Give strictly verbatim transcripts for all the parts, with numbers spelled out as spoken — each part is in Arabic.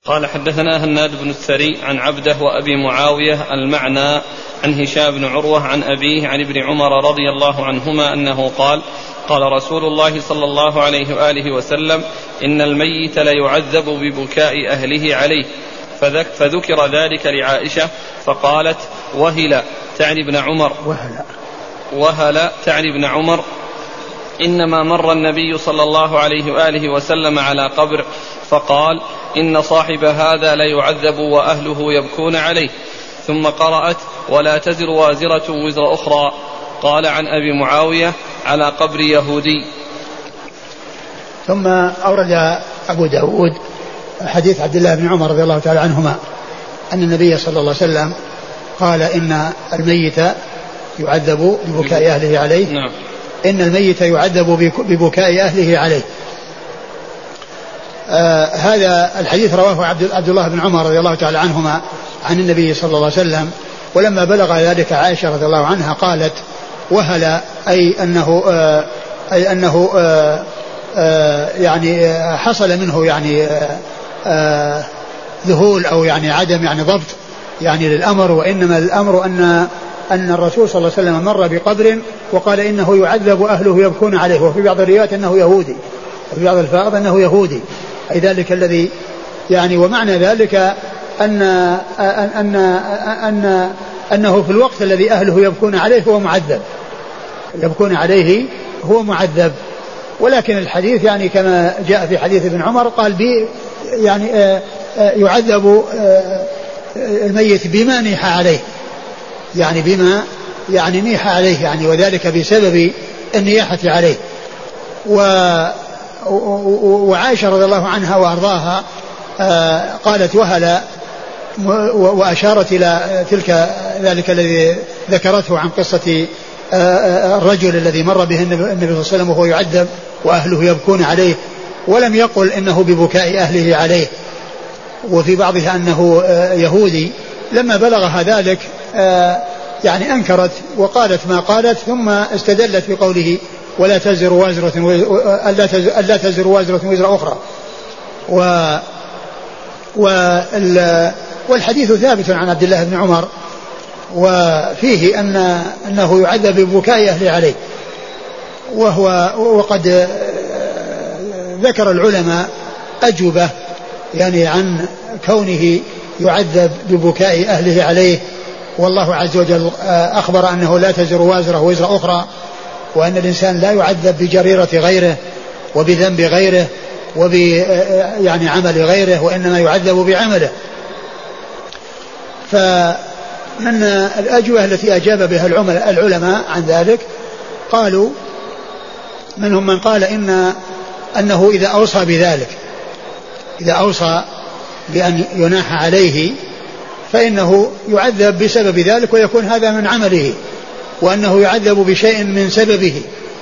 قال حدثنا هناد بن الثري عن عبده وأبي معاوية المعنى عن هشام بن عروة عن أبيه عن ابن عمر رضي الله عنهما أنه قال قال رسول الله صلى الله عليه وآله وسلم إن الميت ليعذب ببكاء أهله عليه، فذكر ذلك لعائشة فقالت وهل تعني ابن عمر وهل, وهل تعني ابن عمر إنما مر النبي صلى الله عليه وآله وسلم على قبر فقال إن صاحب هذا ليعذب وأهله يبكون عليه، ثم قرأت ولا تزر وازرة وزر أخرى. قال عن أبي معاوية على قبر يهودي. ثم أورد أبو داود حديث عبد الله بن عمر رضي الله تعالى عنهما أن النبي صلى الله عليه وسلم قال إن الميت يعذب ببكاء أهله عليه. نعم. إن الميت يعذب ببكاء أهله عليه. آه هذا الحديث رواه عبد الله بن عمر رضي الله تعالى عنهما عن النبي صلى الله عليه وسلم، ولما بلغ ذلك عائشة رضي الله عنها قالت وهل أي أنه آه أي أنه آه آه يعني حصل منه يعني آه آه ذهول أو يعني عدم يعني ضبط يعني للأمر، وإنما الأمر أن أن الرسول صلى الله عليه وسلم مر بقبر وقال إنه يعذب أهله يبكون عليه، وفي بعض الروايات أنه يهودي، وفي بعض الفاظ أنه يهودي، أي ذلك الذي يعني ومعنى ذلك أن أن أن أنه في الوقت الذي أهله يبكون عليه هو معذب، يبكون عليه هو معذب. ولكن الحديث يعني كما جاء في حديث ابن عمر قال بي يعني يعذب الميت بما نيح عليه، يعني بما يعني نيح عليه يعني وذلك بسبب النياحة عليه. و وعائشة رضي الله عنها وأرضاها قالت وهل، وأشارت إلى تلك ذلك الذي ذكرته عن قصة الرجل الذي مر به النبي صلى الله عليه وسلم وهو يعذب وأهله يبكون عليه، ولم يقل إنه ببكاء أهله عليه، وفي بعضها أنه يهودي. لما بلغها ذلك يعني أنكرت وقالت ما قالت، ثم استدلت بقوله ولا تزر وازرة ألا تزر وازرة وزر أخرى. و والحديث ثابت عن عبد الله بن عمر، وفيه أن أنه يعذب ببكاء أهله عليه. وهو وقد ذكر العلماء أجوبة يعني عن كونه يعذب ببكاء أهله عليه، والله عز وجل أخبر أنه لا تزر وازرة وزر أخرى، وأن الإنسان لا يعذب بجريرة غيره وبذنب غيره وب يعني عمل غيره، وإنما يعذب بعمله. فمن الأجوبة التي أجاب بها العلماء عن ذلك قالوا منهم من قال إن أنه إذا أوصى بذلك، إذا أوصى بأن يناح عليه فإنه يعذب بسبب ذلك ويكون هذا من عمله، وأنه يعذب بشيء من سببه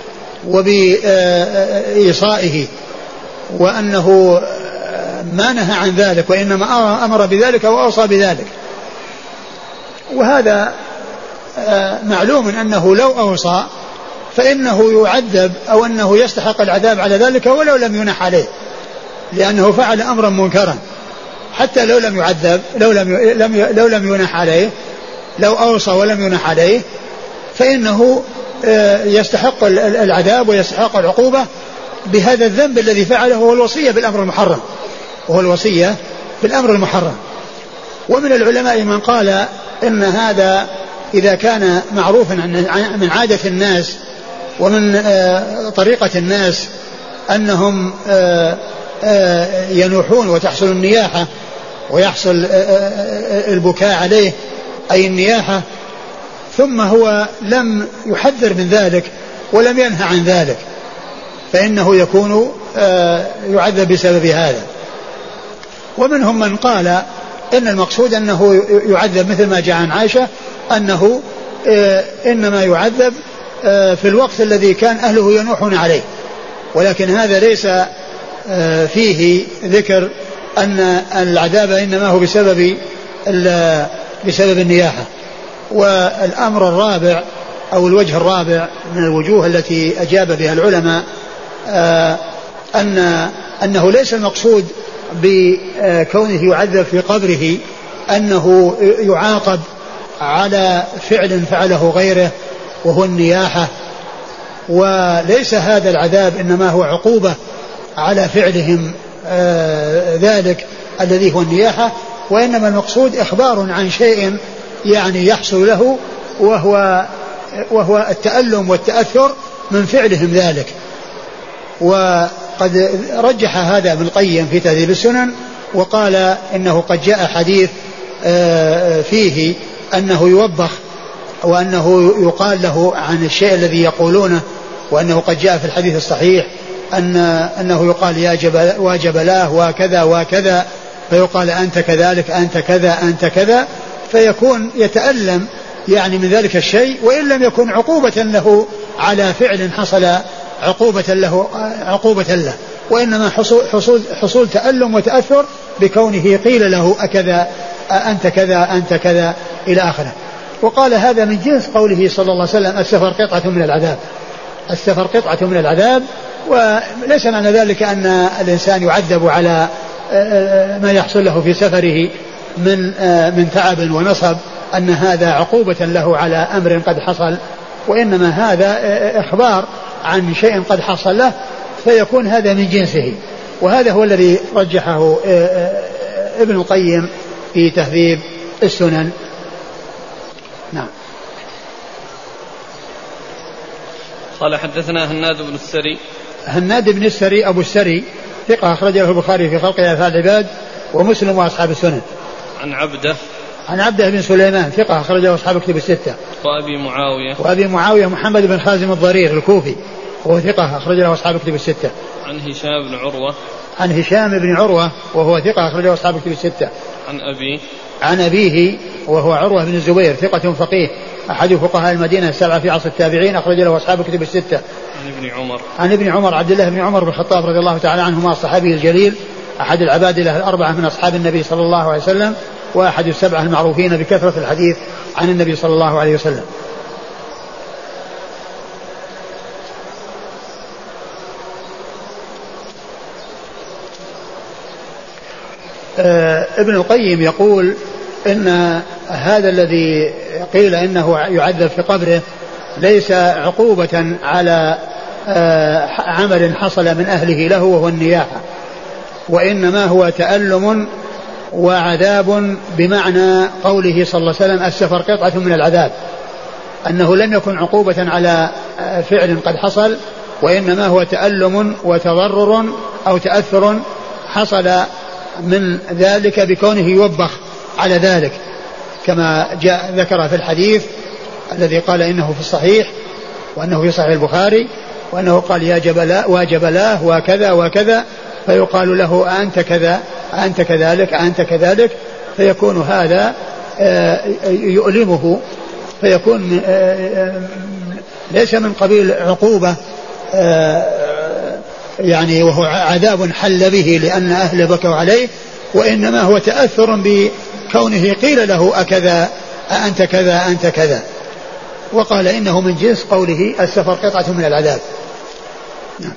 وبإيصائه، وأنه ما نهى عن ذلك وإنما أمر بذلك وأوصى بذلك. وهذا معلوم أنه لو أوصى فإنه يعذب أو أنه يستحق العذاب على ذلك ولو لم ينح عليه، لأنه فعل أمرا منكرا حتى لو لم يعذب، لو لم لو لم ينح عليه، لو أوصى ولم ينح عليه فإنه يستحق العذاب ويستحق العقوبة بهذا الذنب الذي فعله، وهو الوصية بالأمر المحرم، وهو الوصية بالأمر المحرم. ومن العلماء من قال إن هذا إذا كان معروفا من عادة الناس ومن طريقة الناس أنهم ينوحون وتحصل النياحة ويحصل البكاء عليه أي النياحة، ثم هو لم يحذر من ذلك ولم ينهى عن ذلك، فإنه يكون يعذب بسبب هذا. ومنهم من قال إن المقصود أنه يعذب مثل ما جاء عن عائشة أنه إنما يعذب في الوقت الذي كان أهله ينوحون عليه، ولكن هذا ليس فيه ذكر أن العذاب إنما هو بسبب بسبب النياحة. والأمر الرابع أو الوجه الرابع من الوجوه التي أجاب بها العلماء أن أنه ليس المقصود بكونه يعذب في قبره أنه يعاقب على فعل فعله غيره وهو النياحة، وليس هذا العذاب إنما هو عقوبة على فعلهم آه ذلك الذي هو النياحة، وإنما المقصود إخبار عن شيء يعني يحصل له وهو, وهو التألم والتأثر من فعلهم ذلك. وقد رجح هذا ابن القيم في تهذيب السنن وقال إنه قد جاء حديث آه فيه أنه يوبخ وأنه يقال له عن الشيء الذي يقولونه، وأنه قد جاء في الحديث الصحيح أن أنه يقال يا جبل وجبلاه وكذا وكذا، فيقال أنت كذلك أنت كذا أنت كذا، فيكون يتألم يعني من ذلك الشيء، وإن لم يكن عقوبة له على فعل حصل عقوبة له عقوبة له، وإنما حصول, حصول, حصول تألم وتأثر بكونه قيل له أكذا أنت كذا أنت كذا إلى آخره. وقال هذا من جنس قوله صلى الله عليه وسلم السفر قطعة من العذاب، السفر قطعة من العذاب، وليس معنى ذلك أن الإنسان يعذب على ما يحصل له في سفره من من تعب ونصب أن هذا عقوبة له على أمر قد حصل، وإنما هذا إخبار عن شيء قد حصل له فيكون هذا من جنسه. وهذا هو الذي رجحه ابن القيم في تهذيب السنن. نعم. قال حدثنا هناد بن السري. هناد بن السري أبو السري ثقة أخرجه البخاري في خلق أفعال العباد ومسلم وأصحاب السنن. عن عبده عن عبده بن سليمان ثقة أخرجه أصحاب الكتب الستة. وأبي معاوية وأبي معاوية محمد بن خازم الضرير الكوفي وهو ثقة أخرجه أصحاب الكتب الستة. عن هشام بن عروة. عن هشام بن عروة وهو ثقة أخرجه أصحاب الكتب الستة. عن أبيه. عن أبيه وهو عروة بن الزبير ثقة فقيه أحد فقهاء المدينة السبعة في عصر التابعين أخرج له أصحاب الكتب الستة. عن ابن عمر. عن ابن عمر عبد الله بن عمر بن الخطاب رضي الله تعالى عنهما الصحابي الجليل أحد العبادلة الأربعة من أصحاب النبي صلى الله عليه وسلم وأحد السبعة المعروفين بكثرة الحديث عن النبي صلى الله عليه وسلم. آه ابن القيم يقول إن هذا الذي قيل إنه يعذب في قبره ليس عقوبة على آه عمل حصل من أهله له وهو النياحة، وإنما هو تألم وعذاب بمعنى قوله صلى الله عليه وسلم السفر قطعة من العذاب، أنه لم يكن عقوبة على فعل قد حصل، وإنما هو تألم وتضرر أو تأثر حصل من ذلك بكونه يوبخ على ذلك، كما جاء ذكر في الحديث الذي قال إنه في الصحيح وأنه في صحيح البخاري وأنه قال يا جبلاه وجبلاه وكذا وكذا، فيقال له أنت كذا أنت كذلك أنت كذلك، فيكون هذا يؤلمه، فيكون ليس من قبيل عقوبة يعني وهو عذاب حل به لأن أهله بكوا عليه، وإنما هو تأثر بكونه قيل له أكذا أنت كذا أنت كذا. وقال إنه من جنس قوله السفر قطعة من العذاب. نعم.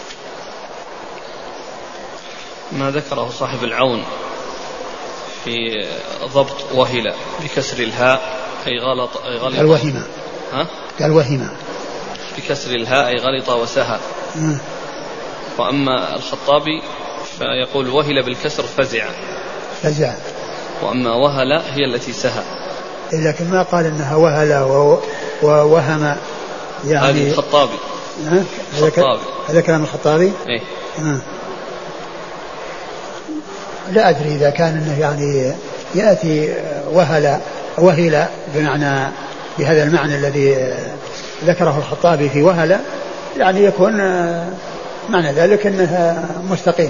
ما ذكره صاحب العون في ضبط وهلة بكسر الهاء أي غلط أي غلط الوهمة ها الوهمة بكسر الهاء أي غلط وسهى. م. وأما الخطابي فيقول وهل بالكسر فزع فزع وأما وهل هي التي سهى، لكن ما قال إنها وهل ووهم يعني. هذه الخطابي. الخطابي هذا كلام الخطابي. إيه؟ آه. لا أدري إذا كان إنه يعني يأتي وهل وهل بمعنى بهذا المعنى الذي ذكره الخطابي في وهل، يعني يكون معنى ذلك أنها مستقيم.